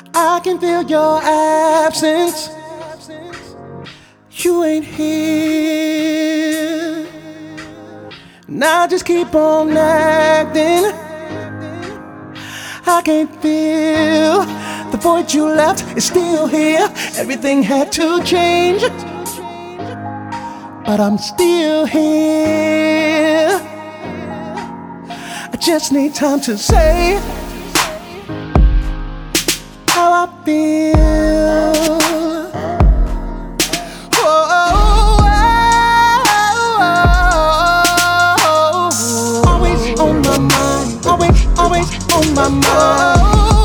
I can feel your absence. You ain't here. And I just keep on acting. I can't feel the void you left is still here. Everything had to change, but I'm still here. I just need time to say how I feel. Always on my mind, always on my mind.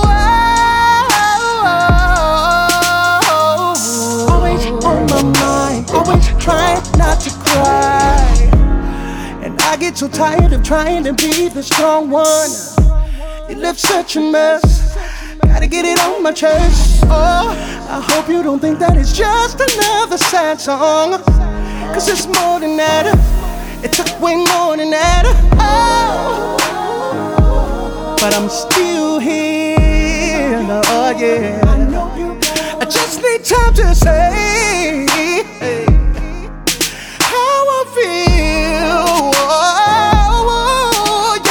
Always on my mind, always trying not to cry. And I get so tired of trying to be the strong one. You left such a mess, gotta get it on my chest. Oh, I hope you don't think that it's just another sad song, 'cause it's more than that. It took way more than that. Oh, but I'm still here. Oh yeah, I just need time to say how I feel. Oh,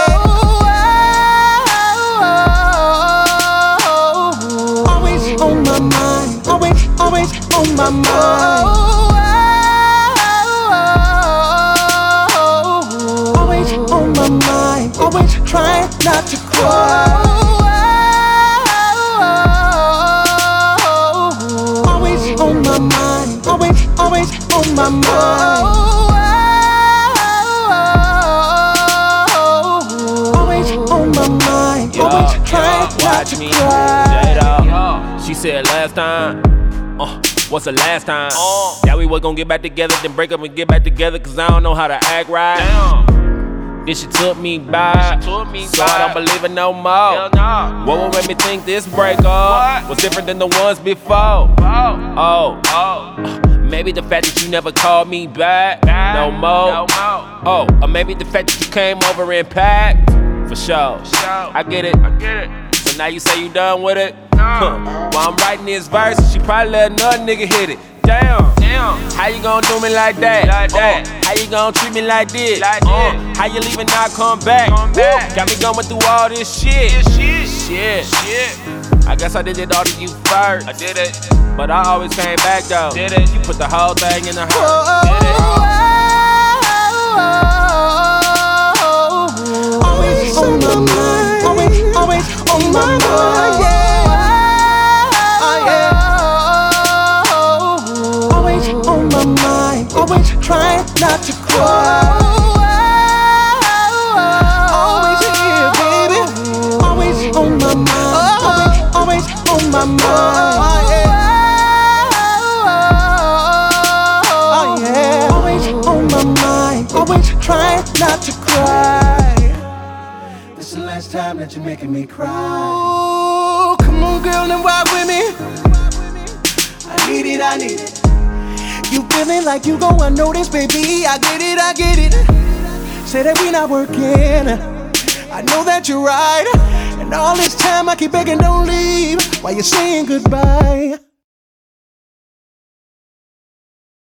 yeah. Always on my mind, always on my mind. Always on my mind, always trying not to cry. Always on my mind, always on my mind. Always on my mind, always trying not to cry. She said last time, what's the last time? Yeah, we was gonna get back together, then break up and get back together, 'cause I don't know how to act right. Then she took me back, so I don't believe it no more. What would make me think this breakup was different than the ones before? Maybe the fact that you never called me back no more. Or maybe the fact that you came over and packed. For sure, I get it. So now you say you done with it? While I'm writing this verse, she probably let another nigga hit it. Damn. How you gon' do me like that? How you gon' treat me like this? How you leave and not come back? Got me going through all this shit. I guess I did it all to you first. I did it, but I always came back though. Did it? You put the whole thing in the heart. Did it? Always on my mind, always on my mind. Yeah. Always on my mind, always trying not to cry. Always here, baby. Always on my mind, always on my mind. Oh yeah, always on my mind, always trying not to cry. This is the last time that you're making me cry. Ooh, come on, girl, and ride with me. I need it. You feeling like you gon' unnoticed, baby? I get it. Say that we not working. I know that you're right. And all this time I keep begging, don't leave while you're saying goodbye.